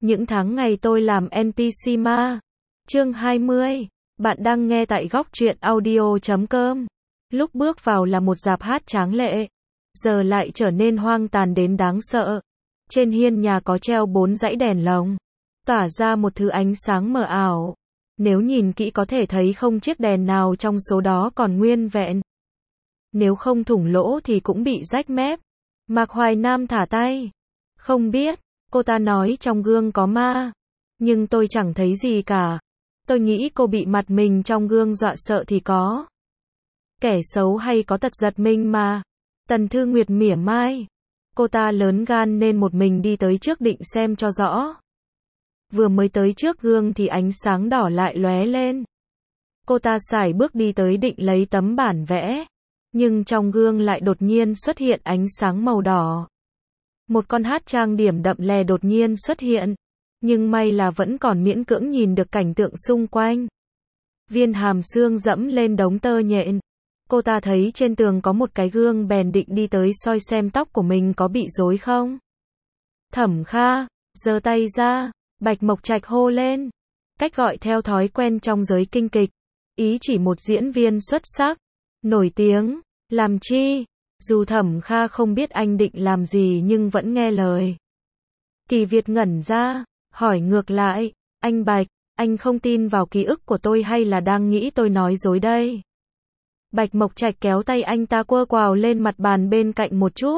Những tháng ngày tôi làm NPC ma. Chương 20. Bạn đang nghe tại góc truyện audio.com. Lúc bước vào là một rạp hát tráng lệ, giờ lại trở nên hoang tàn đến đáng sợ. Trên hiên nhà có treo 4 dãy đèn lồng, tỏa ra một thứ ánh sáng mờ ảo. Nếu nhìn kỹ có thể thấy không chiếc đèn nào trong số đó còn nguyên vẹn. Nếu không thủng lỗ thì cũng bị rách mép. Mạc Hoài Nam thả tay. Không biết, cô ta nói trong gương có ma. Nhưng tôi chẳng thấy gì cả. Tôi nghĩ cô bị mặt mình trong gương dọa sợ thì có. Kẻ xấu hay có tật giật mình mà. Tần Thư Nguyệt mỉa mai. Cô ta lớn gan nên một mình đi tới trước định xem cho rõ. Vừa mới tới trước gương thì ánh sáng đỏ lại lóe lên. Cô ta sải bước đi tới định lấy tấm bản vẽ. Nhưng trong gương lại đột nhiên xuất hiện ánh sáng màu đỏ. Một con hát trang điểm đậm lè đột nhiên xuất hiện. Nhưng may là vẫn còn miễn cưỡng nhìn được cảnh tượng xung quanh. Viên Hàm Sương dẫm lên đống tơ nhện. Cô ta thấy trên tường có một cái gương bèn định đi tới soi xem tóc của mình có bị rối không. Thẩm Kha, giơ tay ra, Bạch Mộc Trạch hô lên. Cách gọi theo thói quen trong giới kinh kịch. Ý chỉ một diễn viên xuất sắc, nổi tiếng, làm chi. Dù Thẩm Kha không biết anh định làm gì nhưng vẫn nghe lời. Kỳ Việt ngẩn ra, hỏi ngược lại, anh Bạch, anh không tin vào ký ức của tôi hay là đang nghĩ tôi nói dối đây? Bạch Mộc Trạch kéo tay anh ta quơ quào lên mặt bàn bên cạnh một chút.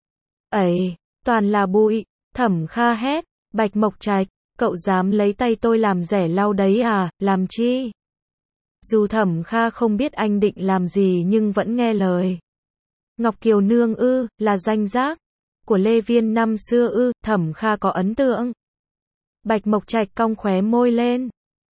Ấy, toàn là bụi. Thẩm Kha hét, Bạch Mộc Trạch, cậu dám lấy tay tôi làm rẻ lau đấy à, làm chi? Dù Thẩm Kha không biết anh định làm gì nhưng vẫn nghe lời. Ngọc Kiều Nương ư, là danh giác của Lê Viên năm xưa ư, Thẩm Kha có ấn tượng. Bạch Mộc Trạch cong khóe môi lên.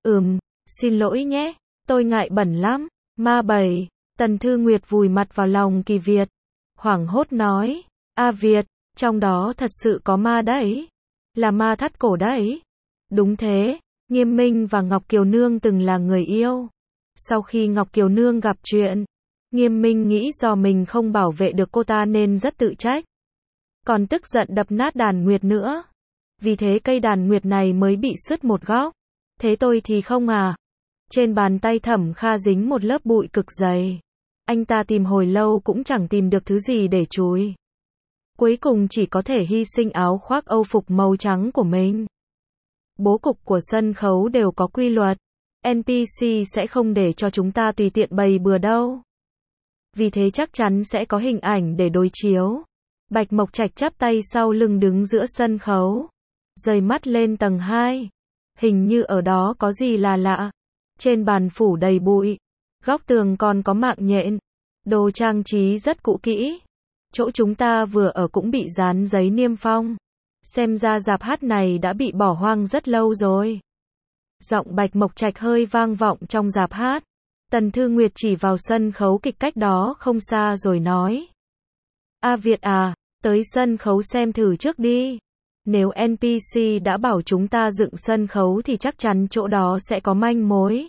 Xin lỗi nhé, tôi ngại bẩn lắm. Ma bầy. Tần Thư Nguyệt vùi mặt vào lòng Kỳ Việt, hoảng hốt nói, A Việt, trong đó thật sự có ma đấy. Là ma thắt cổ đấy. Đúng thế, Nghiêm Minh và Ngọc Kiều Nương từng là người yêu. Sau khi Ngọc Kiều Nương gặp chuyện, Nghiêm Minh nghĩ do mình không bảo vệ được cô ta nên rất tự trách. Còn tức giận đập nát đàn nguyệt nữa. Vì thế cây đàn nguyệt này mới bị sứt một góc. Thế tôi thì không à. Trên bàn tay Thẩm Kha dính một lớp bụi cực dày. Anh ta tìm hồi lâu cũng chẳng tìm được thứ gì để chùi. Cuối cùng chỉ có thể hy sinh áo khoác Âu phục màu trắng của mình. Bố cục của sân khấu đều có quy luật. NPC sẽ không để cho chúng ta tùy tiện bày bừa đâu. Vì thế chắc chắn sẽ có hình ảnh để đối chiếu. Bạch Mộc Trạch chắp tay sau lưng đứng giữa sân khấu. Rời mắt lên tầng 2. Hình như ở đó có gì là lạ. Trên bàn phủ đầy bụi. Góc tường còn có mạng nhện. Đồ trang trí rất cũ kỹ. Chỗ chúng ta vừa ở cũng bị dán giấy niêm phong. Xem ra rạp hát này đã bị bỏ hoang rất lâu rồi. Giọng Bạch Mộc Trạch hơi vang vọng trong rạp hát. Tần Thư Nguyệt chỉ vào sân khấu kịch cách đó không xa rồi nói. A Việt à, tới sân khấu xem thử trước đi. Nếu NPC đã bảo chúng ta dựng sân khấu thì chắc chắn chỗ đó sẽ có manh mối.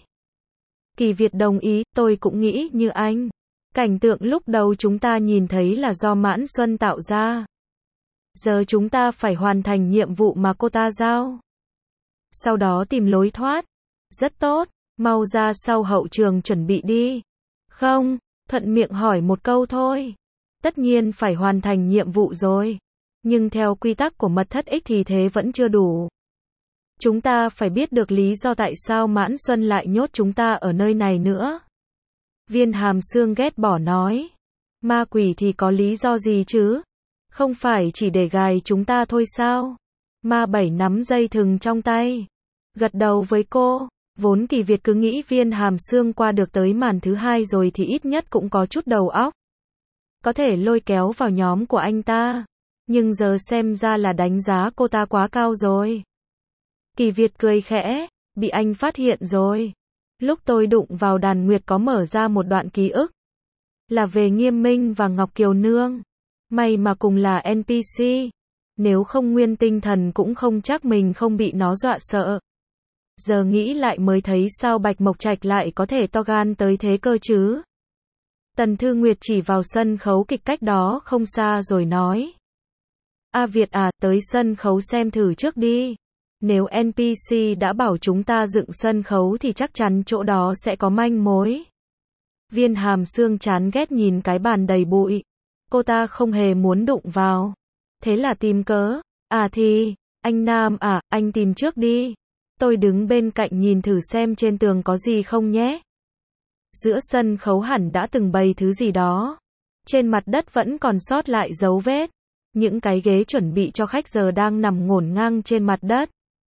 Kỳ Việt đồng ý, tôi cũng nghĩ như anh. Cảnh tượng lúc đầu chúng ta nhìn thấy là do Mãn Xuân tạo ra. Giờ chúng ta phải hoàn thành nhiệm vụ mà cô ta giao. Sau đó tìm lối thoát. Rất tốt, mau ra sau hậu trường chuẩn bị đi. Không, thuận miệng hỏi một câu thôi. Tất nhiên phải hoàn thành nhiệm vụ rồi. Nhưng theo quy tắc của mật thất X thì thế vẫn chưa đủ. Chúng ta phải biết được lý do tại sao Mãn Xuân lại nhốt chúng ta ở nơi này nữa. Viên Hàm Sương ghét bỏ nói. Ma quỷ thì có lý do gì chứ? Không phải chỉ để gài chúng ta thôi sao? Ma Bảy nắm dây thừng trong tay. Gật đầu với cô. Vốn Kỳ Việt cứ nghĩ Viên Hàm Sương qua được tới màn thứ 2 rồi thì ít nhất cũng có chút đầu óc. Có thể lôi kéo vào nhóm của anh ta. Nhưng giờ xem ra là đánh giá cô ta quá cao rồi. Kỳ Việt cười khẽ. Bị anh phát hiện rồi. Lúc tôi đụng vào đàn nguyệt có mở ra một đoạn ký ức. Là về Nghiêm Minh và Ngọc Kiều Nương. May mà cùng là NPC. Nếu không nguyên tinh thần cũng không chắc mình không bị nó dọa sợ. Giờ nghĩ lại mới thấy sao Bạch Mộc Trạch lại có thể to gan tới thế cơ chứ. Tần Thư Nguyệt chỉ vào sân khấu kịch cách đó không xa rồi nói. A Việt à, tới sân khấu xem thử trước đi. Nếu NPC đã bảo chúng ta dựng sân khấu thì chắc chắn chỗ đó sẽ có manh mối. Viên Hàm Sương chán ghét nhìn cái bàn đầy bụi. Cô ta không hề muốn đụng vào. Thế là tìm cớ. À thì, anh Nam à, anh tìm trước đi. Tôi đứng bên cạnh nhìn thử xem trên tường có gì không nhé. Giữa sân khấu hẳn đã từng bày thứ gì đó. Trên mặt đất vẫn còn sót lại dấu vết. Những cái ghế chuẩn bị cho khách giờ đang nằm ngổn ngang trên mặt đất.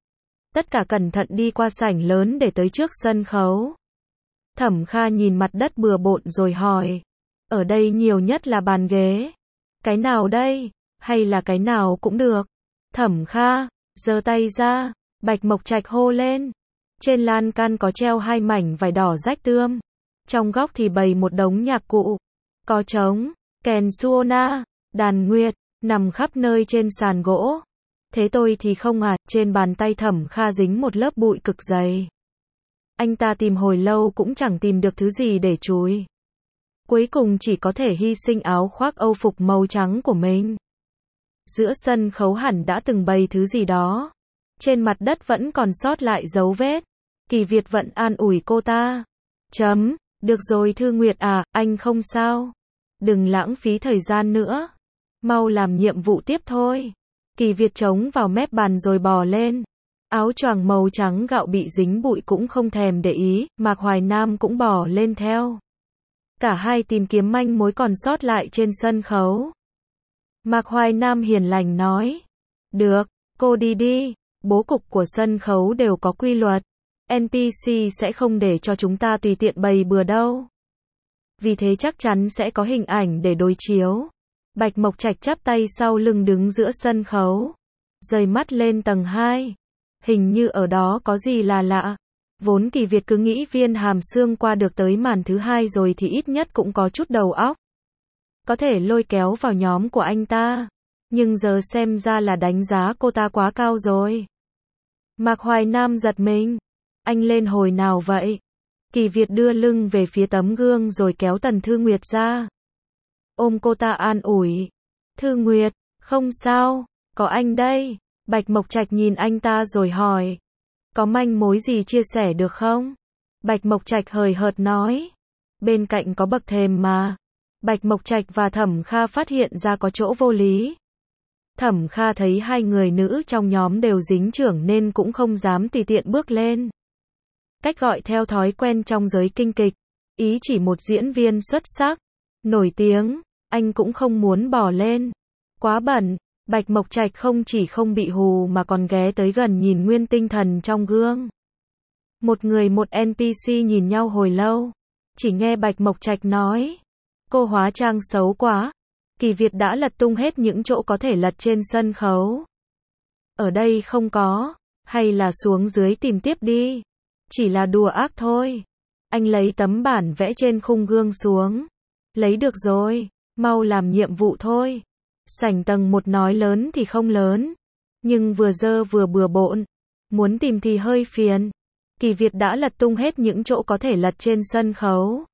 Tất cả cẩn thận đi qua sảnh lớn để tới trước sân khấu. Thẩm Kha nhìn mặt đất bừa bộn rồi hỏi. Ở đây nhiều nhất là bàn ghế. Cái nào đây? Hay là cái nào cũng được. Thẩm Kha giơ tay ra. Bạch Mộc Trạch hô lên. Trên lan can có treo 2 mảnh vải đỏ rách tươm. Trong góc thì bày một đống nhạc cụ. Có trống, kèn suona, đàn nguyệt, nằm khắp nơi trên sàn gỗ. Thế tôi thì không à, trên bàn tay Thẩm Kha dính một lớp bụi cực dày. Anh ta tìm hồi lâu cũng chẳng tìm được thứ gì để chùi. Cuối cùng chỉ có thể hy sinh áo khoác Âu phục màu trắng của mình. Giữa sân khấu hẳn đã từng bày thứ gì đó. Trên mặt đất vẫn còn sót lại dấu vết. Kỳ Việt vẫn an ủi cô ta. Được rồi Thư Nguyệt à, anh không sao. Đừng lãng phí thời gian nữa. Mau làm nhiệm vụ tiếp thôi. Kỳ Việt chống vào mép bàn rồi bò lên. Áo choàng màu trắng gạo bị dính bụi cũng không thèm để ý, Mạc Hoài Nam cũng bò lên theo. Cả hai tìm kiếm manh mối còn sót lại trên sân khấu. Mạc Hoài Nam hiền lành nói. Được, cô đi đi. Bố cục của sân khấu đều có quy luật. NPC sẽ không để cho chúng ta tùy tiện bày bừa đâu. Vì thế chắc chắn sẽ có hình ảnh để đối chiếu. Bạch Mộc Trạch chắp tay sau lưng đứng giữa sân khấu. Rời mắt lên tầng 2. Hình như ở đó có gì là lạ. Vốn Kỳ Việt cứ nghĩ Viên Hàm Sương qua được tới màn thứ 2 rồi thì ít nhất cũng có chút đầu óc. Có thể lôi kéo vào nhóm của anh ta. Nhưng giờ xem ra là đánh giá cô ta quá cao rồi. Mạc Hoài Nam giật mình. Anh lên hồi nào vậy? Kỳ Việt đưa lưng về phía tấm gương rồi kéo Tần Thư Nguyệt ra. Ôm cô ta an ủi. Thư Nguyệt, không sao, có anh đây. Bạch Mộc Trạch nhìn anh ta rồi hỏi. Có manh mối gì chia sẻ được không? Bạch Mộc Trạch hời hợt nói. Bên cạnh có bậc thềm mà. Bạch Mộc Trạch và Thẩm Kha phát hiện ra có chỗ vô lý. Thẩm Kha thấy 2 người nữ trong nhóm đều dính chưởng nên cũng không dám tùy tiện bước lên. Cách gọi theo thói quen trong giới kinh kịch. Ý chỉ một diễn viên xuất sắc, nổi tiếng, anh cũng không muốn bỏ lên. Quá bẩn. Bạch Mộc Trạch không chỉ không bị hù mà còn ghé tới gần nhìn nguyên tinh thần trong gương. Một người một NPC nhìn nhau hồi lâu. Chỉ nghe Bạch Mộc Trạch nói. Cô hóa trang xấu quá. Kỳ Việt đã lật tung hết những chỗ có thể lật trên sân khấu. Ở đây không có. Hay là xuống dưới tìm tiếp đi. Chỉ là đùa ác thôi. Anh lấy tấm bản vẽ trên khung gương xuống. Lấy được rồi. Mau làm nhiệm vụ thôi. Sảnh tầng 1 nói lớn thì không lớn. Nhưng vừa dơ vừa bừa bộn. Muốn tìm thì hơi phiền. Kỳ Việt đã lật tung hết những chỗ có thể lật trên sân khấu.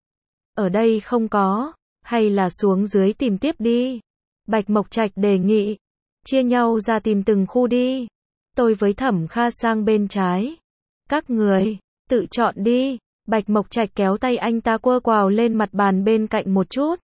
Ở đây không có. Hay là xuống dưới tìm tiếp đi. Bạch Mộc Trạch đề nghị. Chia nhau ra tìm từng khu đi. Tôi với Thẩm Kha sang bên trái. Các người, tự chọn đi. Bạch Mộc Trạch kéo tay anh ta quơ quào lên mặt bàn bên cạnh một chút.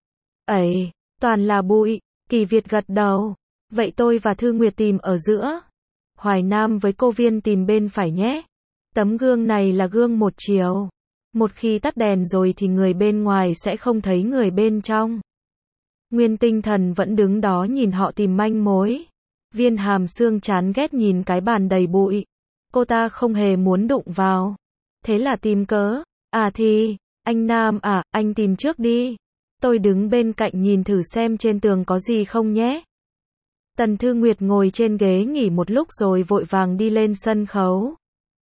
Ấy, toàn là bụi. Kỳ Việt gật đầu. Vậy tôi và Thư Nguyệt tìm ở giữa. Hoài Nam với cô Viên tìm bên phải nhé. Tấm gương này là gương một chiều. Một khi tắt đèn rồi thì người bên ngoài sẽ không thấy người bên trong. Nguyên tinh thần vẫn đứng đó nhìn họ tìm manh mối. Viên Hàm Sương chán ghét nhìn cái bàn đầy bụi. Cô ta không hề muốn đụng vào. Thế là tìm cớ. À thì, anh Nam à, anh tìm trước đi. Tôi đứng bên cạnh nhìn thử xem trên tường có gì không nhé. Tần Thư Nguyệt ngồi trên ghế nghỉ một lúc rồi vội vàng đi lên sân khấu.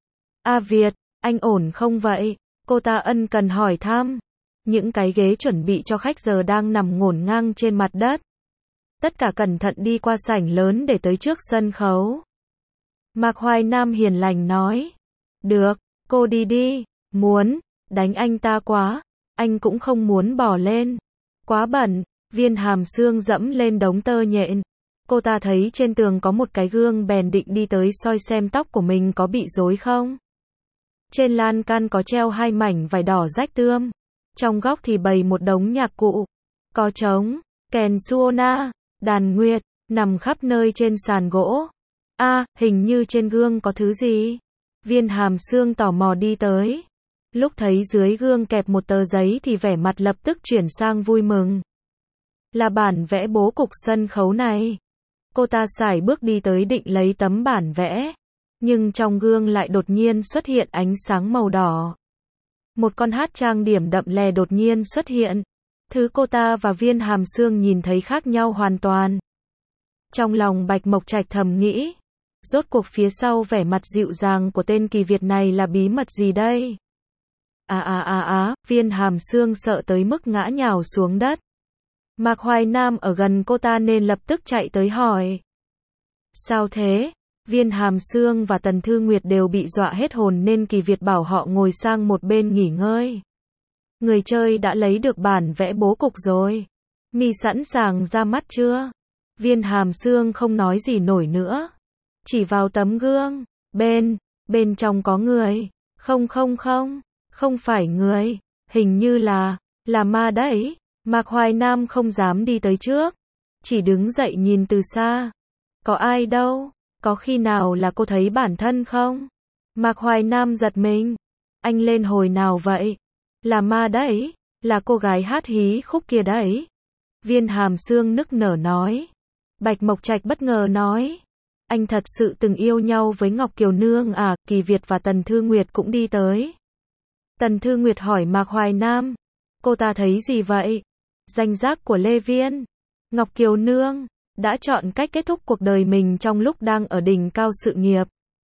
A Việt, anh ổn không vậy? Cô ta ân cần hỏi thăm. Những cái ghế chuẩn bị cho khách giờ đang nằm ngổn ngang trên mặt đất. Tất cả cẩn thận đi qua sảnh lớn để tới trước sân khấu. Mạc Hoài Nam hiền lành nói. Được, cô đi đi. Muốn, đánh anh ta quá. Anh cũng không muốn bỏ lên. Quá bẩn. Viên Hàm Sương dẫm lên đống tơ nhện. Cô ta thấy trên tường có một cái gương bèn định đi tới soi xem tóc của mình có bị rối không. Trên lan can có treo 2 mảnh vải đỏ rách tươm. Trong góc thì bày một đống nhạc cụ. Có trống, kèn suona, đàn nguyệt, nằm khắp nơi trên sàn gỗ. Hình như trên gương có thứ gì. Viên Hàm Sương tò mò đi tới. Lúc thấy dưới gương kẹp một tờ giấy thì vẻ mặt lập tức chuyển sang vui mừng. Là bản vẽ bố cục sân khấu này. Cô ta sải bước đi tới định lấy tấm bản vẽ. Nhưng trong gương lại đột nhiên xuất hiện ánh sáng màu đỏ. Một con hát trang điểm đậm lè đột nhiên xuất hiện. Thứ cô ta và Viên Hàm Sương nhìn thấy khác nhau hoàn toàn. Trong lòng Bạch Mộc Trạch thầm nghĩ. Rốt cuộc phía sau vẻ mặt dịu dàng của tên Kỳ Việt này là bí mật gì đây? Viên Hàm Sương sợ tới mức ngã nhào xuống đất. Mạc Hoài Nam ở gần cô ta nên lập tức chạy tới hỏi. Sao thế? Viên Hàm Sương và Tần Thư Nguyệt đều bị dọa hết hồn nên Kỳ Việt bảo họ ngồi sang một bên nghỉ ngơi. Người chơi đã lấy được bản vẽ bố cục rồi. Mi sẵn sàng ra mắt chưa? Viên Hàm Sương không nói gì nổi nữa. Chỉ vào tấm gương. Bên trong có người. Không phải người. Hình như là ma đấy. Mạc Hoài Nam không dám đi tới trước. Chỉ đứng dậy nhìn từ xa. Có ai đâu? Có khi nào là cô thấy bản thân không? Mạc Hoài Nam giật mình. Anh lên hồi nào vậy? Là ma đấy. Là cô gái hát hí khúc kia đấy. Viên Hàm Sương nức nở nói. Bạch Mộc Trạch bất ngờ nói. Anh thật sự từng yêu nhau với Ngọc Kiều Nương à? Kỳ Việt và Tần Thư Nguyệt cũng đi tới. Tần Thư Nguyệt hỏi Mạc Hoài Nam. Cô ta thấy gì vậy? Danh giác của Lê Viên. Ngọc Kiều Nương đã chọn cách kết thúc cuộc đời mình trong lúc đang ở đỉnh cao sự nghiệp.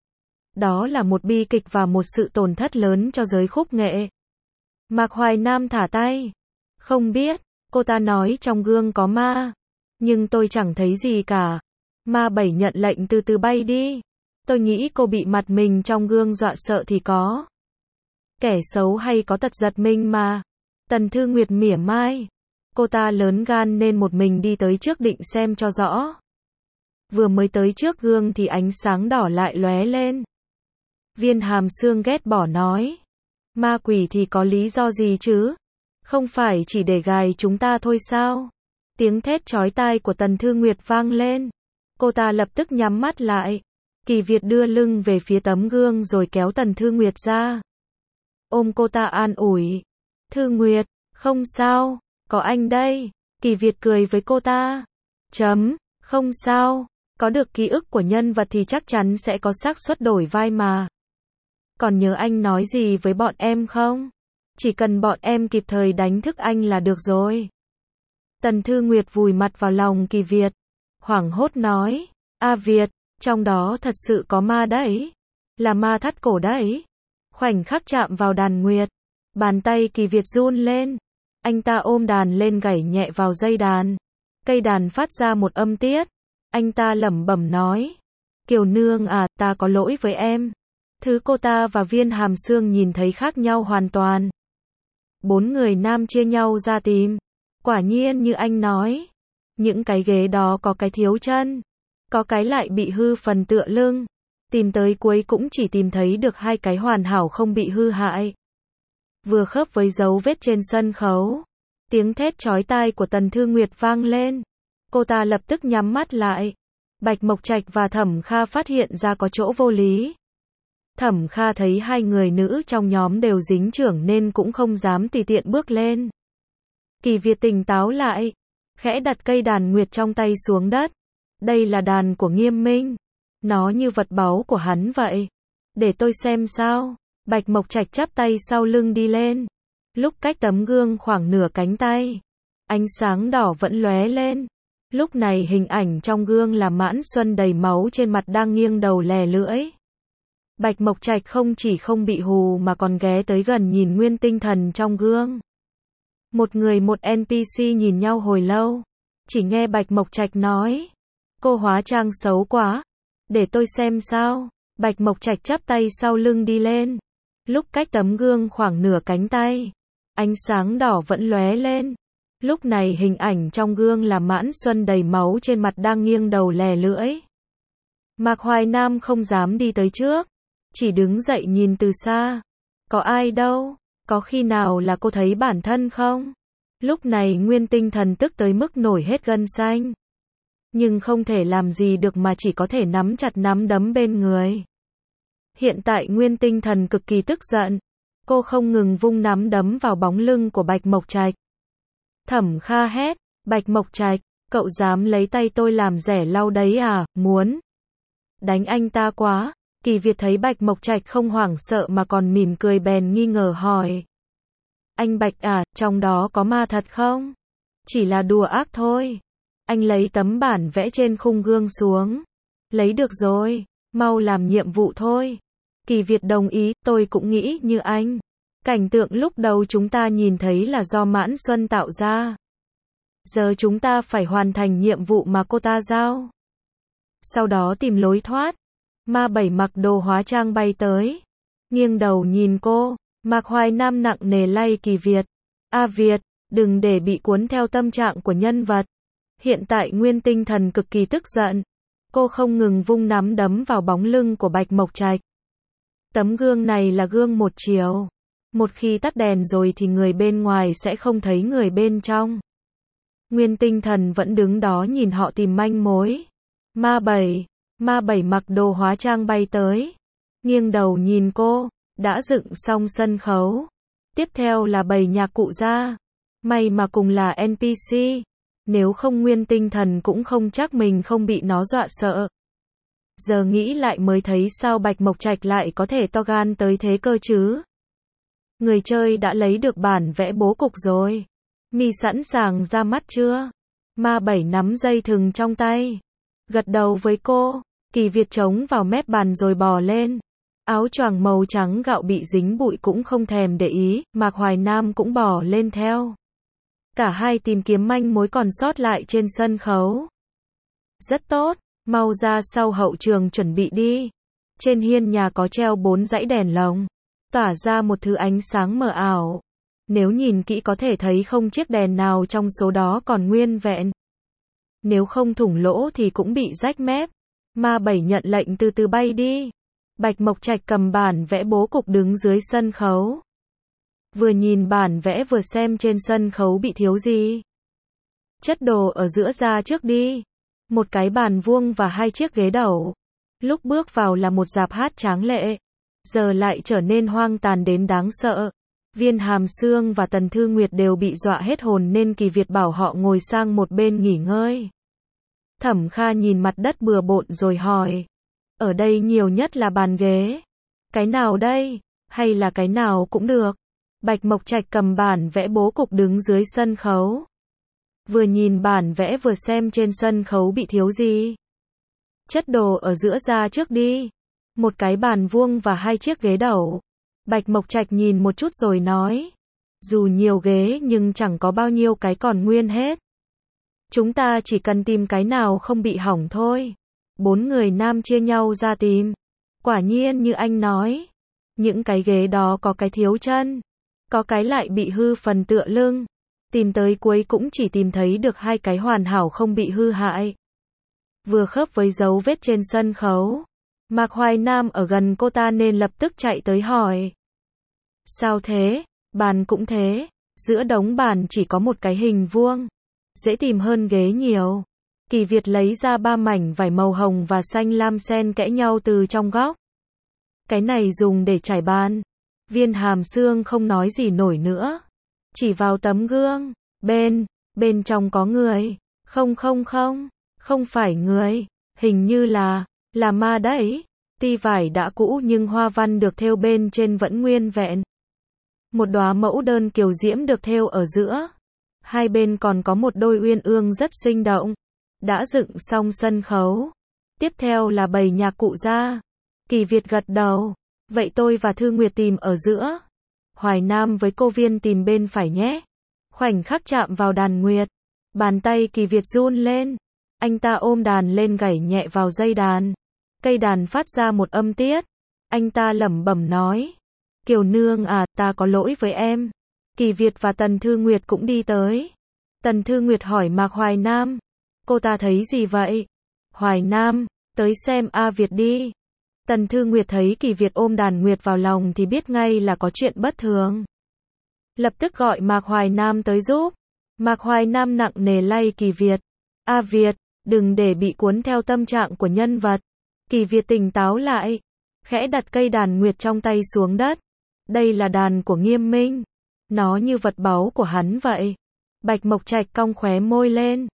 Đó là một bi kịch và một sự tổn thất lớn cho giới khúc nghệ. Mạc Hoài Nam thả tay. Không biết, cô ta nói trong gương có ma. Nhưng tôi chẳng thấy gì cả. Ma Bảy nhận lệnh từ từ bay đi. Tôi nghĩ cô bị mặt mình trong gương dọa sợ thì có. Kẻ xấu hay có tật giật mình mà. Tần Thư Nguyệt mỉa mai. Cô ta lớn gan nên một mình đi tới trước định xem cho rõ. Vừa mới tới trước gương thì ánh sáng đỏ lại lóe lên. Viên Hàm Sương ghét bỏ nói. Ma quỷ thì có lý do gì chứ? Không phải chỉ để gài chúng ta thôi sao? Tiếng thét chói tai của Tần Thư Nguyệt vang lên. Cô ta lập tức nhắm mắt lại. Kỳ Việt đưa lưng về phía tấm gương rồi kéo Tần Thư Nguyệt ra. Ôm cô ta an ủi. Thư Nguyệt, không sao, có anh đây. Kỳ Việt cười với cô ta. Không sao, có được ký ức của nhân vật thì chắc chắn sẽ có xác suất đổi vai mà. Còn nhớ anh nói gì với bọn em không? Chỉ cần bọn em kịp thời đánh thức anh là được rồi. Tần Thư Nguyệt vùi mặt vào lòng Kỳ Việt. Hoảng hốt nói. Việt, trong đó thật sự có ma đấy. Là ma thắt cổ đấy. Khoảnh khắc chạm vào đàn nguyệt. Bàn tay Kỳ Việt run lên. Anh ta ôm đàn lên gảy nhẹ vào dây đàn. Cây đàn phát ra một âm tiết. Anh ta lẩm bẩm nói. Kiều Nương à, ta có lỗi với em. Thứ cô ta và Viên Hàm Sương nhìn thấy khác nhau hoàn toàn. 4 người nam chia nhau ra tìm. Quả nhiên như anh nói. Những cái ghế đó có cái thiếu chân. Có cái lại bị hư phần tựa lưng. Tìm tới cuối cũng chỉ tìm thấy được 2 cái hoàn hảo không bị hư hại. Vừa khớp với dấu vết trên sân khấu. Tiếng thét chói tai của Tần Thư Nguyệt vang lên. Cô ta lập tức nhắm mắt lại. Bạch Mộc Trạch và Thẩm Kha phát hiện ra có chỗ vô lý. Thẩm Kha thấy 2 người nữ trong nhóm đều dính chưởng nên cũng không dám tùy tiện bước lên. Kỳ Việt tỉnh táo lại. Khẽ đặt cây đàn nguyệt trong tay xuống đất. Đây là đàn của Nghiêm Minh. Nó như vật báu của hắn vậy. Để tôi xem sao. Bạch Mộc Trạch chắp tay sau lưng đi lên. Lúc cách tấm gương khoảng nửa cánh tay. Ánh sáng đỏ vẫn lóe lên. Lúc này hình ảnh trong gương là Mãn Xuân đầy máu trên mặt đang nghiêng đầu lè lưỡi. Bạch Mộc Trạch không chỉ không bị hù mà còn ghé tới gần nhìn nguyên tinh thần trong gương. Một người một NPC nhìn nhau hồi lâu. Chỉ nghe Bạch Mộc Trạch nói. Cô hóa trang xấu quá. Để tôi xem sao. Bạch Mộc Trạch chắp tay sau lưng đi lên. Lúc cách tấm gương khoảng nửa cánh tay. Ánh sáng đỏ vẫn lóe lên. Lúc này hình ảnh trong gương là Mãn Xuân đầy máu trên mặt đang nghiêng đầu lè lưỡi. Mạc Hoài Nam không dám đi tới trước, chỉ đứng dậy nhìn từ xa. Có ai đâu, có khi nào là cô thấy bản thân không? Lúc này Nguyên Tinh Thần tức tới mức nổi hết gân xanh. Nhưng không thể làm gì được mà chỉ có thể nắm chặt nắm đấm bên người. Hiện tại Nguyên Tinh Thần cực kỳ tức giận. Cô không ngừng vung nắm đấm vào bóng lưng của Bạch Mộc Trạch. Thẩm Kha hét, Bạch Mộc Trạch, cậu dám lấy tay tôi làm rẻ lau đấy à, muốn đánh anh ta quá. Kỳ Việt thấy Bạch Mộc Trạch không hoảng sợ mà còn mỉm cười bèn nghi ngờ hỏi. Anh Bạch à, trong đó có ma thật không? Chỉ là đùa ác thôi. Anh lấy tấm bản vẽ trên khung gương xuống. Lấy được rồi, mau làm nhiệm vụ thôi. Kỳ Việt đồng ý, tôi cũng nghĩ như anh. Cảnh tượng lúc đầu chúng ta nhìn thấy là do Mãn Xuân tạo ra. Giờ chúng ta phải hoàn thành nhiệm vụ mà cô ta giao. Sau đó tìm lối thoát. Ma Bảy mặc đồ hóa trang bay tới. Nghiêng đầu nhìn cô, Mạc Hoài Nam nặng nề lay Kỳ Việt. Việt, đừng để bị cuốn theo tâm trạng của nhân vật. Hiện tại Nguyên Tinh Thần cực kỳ tức giận. Cô không ngừng vung nắm đấm vào bóng lưng của Bạch Mộc Trạch. Tấm gương này là gương một chiều. Một khi tắt đèn rồi thì người bên ngoài sẽ không thấy người bên trong. Nguyên Tinh Thần vẫn đứng đó nhìn họ tìm manh mối. Ma Bảy mặc đồ hóa trang bay tới. Nghiêng đầu nhìn cô, đã dựng xong sân khấu. Tiếp theo là bầy nhạc cụ ra. May mà cùng là NPC. Nếu không Nguyên Tinh Thần cũng không chắc mình không bị nó dọa sợ. Giờ nghĩ lại mới thấy sao Bạch Mộc Trạch lại có thể to gan tới thế cơ chứ. Người chơi đã lấy được bản vẽ bố cục rồi. Mi sẵn sàng ra mắt chưa? Ma Bảy nắm dây thừng trong tay. Gật đầu với cô. Kỳ Việt chống vào mép bàn rồi bò lên. Áo choàng màu trắng gạo bị dính bụi cũng không thèm để ý. Mạc Hoài Nam cũng bò lên theo. Cả hai tìm kiếm manh mối còn sót lại trên sân khấu. Rất tốt, mau ra sau hậu trường chuẩn bị đi. Trên hiên nhà có treo 4 dãy đèn lồng, tỏa ra một thứ ánh sáng mờ ảo. Nếu nhìn kỹ có thể thấy không chiếc đèn nào trong số đó còn nguyên vẹn. Nếu không thủng lỗ thì cũng bị rách mép. Ma Bảy nhận lệnh từ từ bay đi. Bạch Mộc Trạch cầm bản vẽ bố cục đứng dưới sân khấu. Vừa nhìn bản vẽ vừa xem trên sân khấu bị thiếu gì. Chất đồ ở giữa ra trước đi. Một cái bàn vuông và 2 chiếc ghế đầu. Lúc bước vào là một dạp hát tráng lệ. Giờ lại trở nên hoang tàn đến đáng sợ. Viên Hàm Sương và Tần Thư Nguyệt đều bị dọa hết hồn nên Kỳ Việt bảo họ ngồi sang một bên nghỉ ngơi. Thẩm Kha nhìn mặt đất bừa bộn rồi hỏi. Ở đây nhiều nhất là bàn ghế. Cái nào đây? Hay là cái nào cũng được. Bạch Mộc Trạch cầm bản vẽ bố cục đứng dưới sân khấu. Vừa nhìn bản vẽ vừa xem trên sân khấu bị thiếu gì. Chất đồ ở giữa ra trước đi. Một cái bàn vuông và 2 chiếc ghế đầu. Bạch Mộc Trạch nhìn một chút rồi nói. Dù nhiều ghế nhưng chẳng có bao nhiêu cái còn nguyên hết. Chúng ta chỉ cần tìm cái nào không bị hỏng thôi. 4 người nam chia nhau ra tìm. Quả nhiên như anh nói. Những cái ghế đó có cái thiếu chân. Có cái lại bị hư phần tựa lưng. Tìm tới cuối cũng chỉ tìm thấy được 2 cái hoàn hảo không bị hư hại. Vừa khớp với dấu vết trên sân khấu. Mạc Hoài Nam ở gần cô ta nên lập tức chạy tới hỏi. Sao thế? Bàn cũng thế. Giữa đống bàn chỉ có một cái hình vuông. Dễ tìm hơn ghế nhiều. Kỳ Việt lấy ra 3 mảnh vải màu hồng và xanh lam xen kẽ nhau từ trong góc. Cái này dùng để trải bàn. Viên Hàm Sương không nói gì nổi nữa. Chỉ vào tấm gương. Bên trong có người. Không phải người. Hình như là ma đấy. Tuy vải đã cũ nhưng hoa văn được thêu bên trên vẫn nguyên vẹn. Một đóa mẫu đơn kiều diễm được thêu ở giữa. Hai bên còn có một đôi uyên ương rất sinh động. Đã dựng xong sân khấu. Tiếp theo là bầy nhạc cụ ra. Kỳ Việt gật đầu. Vậy tôi và Thư Nguyệt tìm ở giữa. Hoài Nam với cô Viên tìm bên phải nhé. Khoảnh khắc chạm vào đàn nguyệt. Bàn tay Kỳ Việt run lên. Anh ta ôm đàn lên gảy nhẹ vào dây đàn. Cây đàn phát ra một âm tiết. Anh ta lẩm bẩm nói. Kiều nương à, ta có lỗi với em. Kỳ Việt và Tần Thư Nguyệt cũng đi tới. Tần Thư Nguyệt hỏi Mạc Hoài Nam. Cô ta thấy gì vậy? Hoài Nam, tới xem A Việt đi. Tần Thư Nguyệt thấy Kỳ Việt ôm Đàn Nguyệt vào lòng thì biết ngay là có chuyện bất thường. Lập tức gọi Mạc Hoài Nam tới giúp. Mạc Hoài Nam nặng nề lay Kỳ Việt. A Việt, đừng để bị cuốn theo tâm trạng của nhân vật. Kỳ Việt tỉnh táo lại, khẽ đặt cây Đàn Nguyệt trong tay xuống đất. Đây là đàn của Nghiêm Minh. Nó như vật báu của hắn vậy. Bạch Mộc Trạch cong khóe môi lên.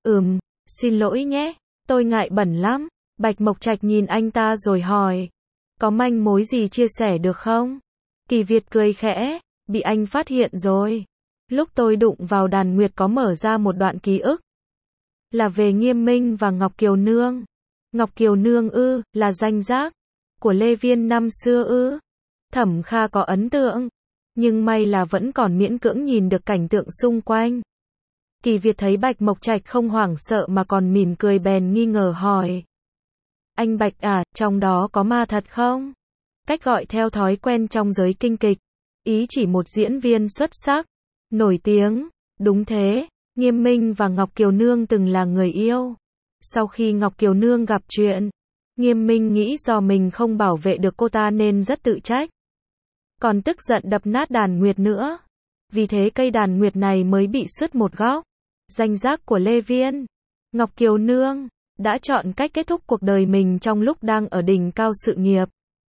Xin lỗi nhé, tôi ngại bẩn lắm. Bạch Mộc Trạch nhìn anh ta rồi hỏi. Có manh mối gì chia sẻ được không? Kỳ Việt cười khẽ. Bị anh phát hiện rồi. Lúc tôi đụng vào Đàn Nguyệt có mở ra một đoạn ký ức. Là về Nghiêm Minh và Ngọc Kiều Nương. Ngọc Kiều Nương ư, là danh giác của Lê Viên năm xưa ư? Thẩm Kha có ấn tượng, nhưng may là vẫn còn miễn cưỡng nhìn được cảnh tượng xung quanh. Kỳ Việt thấy Bạch Mộc Trạch không hoảng sợ mà còn mỉm cười bèn nghi ngờ hỏi. Anh Bạch à, trong đó có ma thật không? Cách gọi theo thói quen trong giới kinh kịch. Ý chỉ một diễn viên xuất sắc, nổi tiếng. Đúng thế, Nghiêm Minh và Ngọc Kiều Nương từng là người yêu. Sau khi Ngọc Kiều Nương gặp chuyện, Nghiêm Minh nghĩ do mình không bảo vệ được cô ta nên rất tự trách. Còn tức giận đập nát Đàn Nguyệt nữa. Vì thế cây Đàn Nguyệt này mới bị sứt một góc. Danh giác của Lê Viên, Ngọc Kiều Nương đã chọn cách kết thúc cuộc đời mình trong lúc đang ở đỉnh cao sự nghiệp.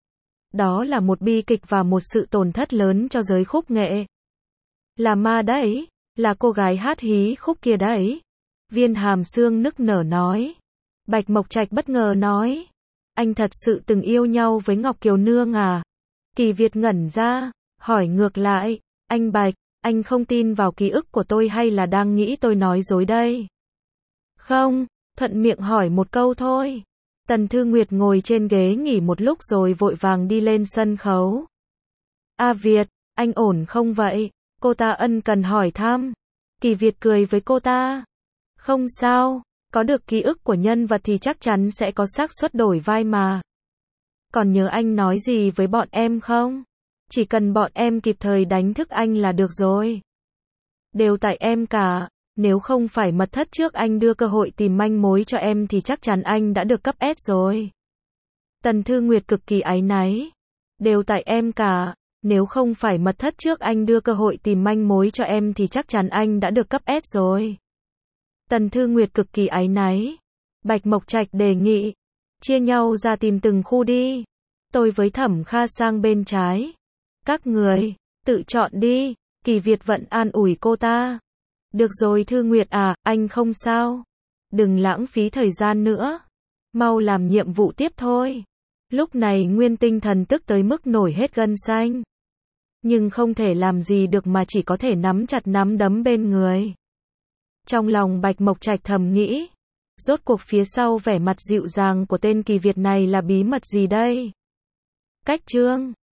Đó là một bi kịch và một sự tổn thất lớn cho giới khúc nghệ. Là ma đấy, là cô gái hát hí khúc kia đấy. Viên Hàm Xương nức nở nói. Bạch Mộc Trạch bất ngờ nói. Anh thật sự từng yêu nhau với Ngọc Kiều Nương à? Kỳ Việt ngẩn ra, hỏi ngược lại. Anh Bạch, anh không tin vào ký ức của tôi hay là đang nghĩ tôi nói dối đây? Không, thuận miệng hỏi một câu thôi. Tần Thư Nguyệt ngồi trên ghế nghỉ một lúc rồi vội vàng đi lên sân khấu. A Việt, anh ổn không vậy? Cô ta ân cần hỏi thăm. Kỳ Việt cười với cô ta. Không sao, có được ký ức của nhân vật thì chắc chắn sẽ có xác suất đổi vai mà. Còn nhớ anh nói gì với bọn em không? Chỉ cần bọn em kịp thời đánh thức anh là được rồi. Đều tại em cả, nếu không phải mật thất trước anh đưa cơ hội tìm manh mối cho em thì chắc chắn anh đã được cấp S rồi. Tần Thư Nguyệt cực kỳ áy náy. Đều tại em cả, nếu không phải mật thất trước anh đưa cơ hội tìm manh mối cho em thì chắc chắn anh đã được cấp S rồi. Tần Thư Nguyệt cực kỳ áy náy. Bạch Mộc Trạch đề nghị. Chia nhau ra tìm từng khu đi. Tôi với Thẩm Kha sang bên trái. Các người, tự chọn đi. Kỳ Việt vẫn an ủi cô ta. Được rồi Thư Nguyệt à, anh không sao. Đừng lãng phí thời gian nữa. Mau làm nhiệm vụ tiếp thôi. Lúc này Nguyên Tinh Thần tức tới mức nổi hết gân xanh. Nhưng không thể làm gì được mà chỉ có thể nắm chặt nắm đấm bên người. Trong lòng Bạch Mộc Trạch thầm nghĩ. Rốt cuộc phía sau vẻ mặt dịu dàng của tên Kỳ Việt này là bí mật gì đây? Cách chương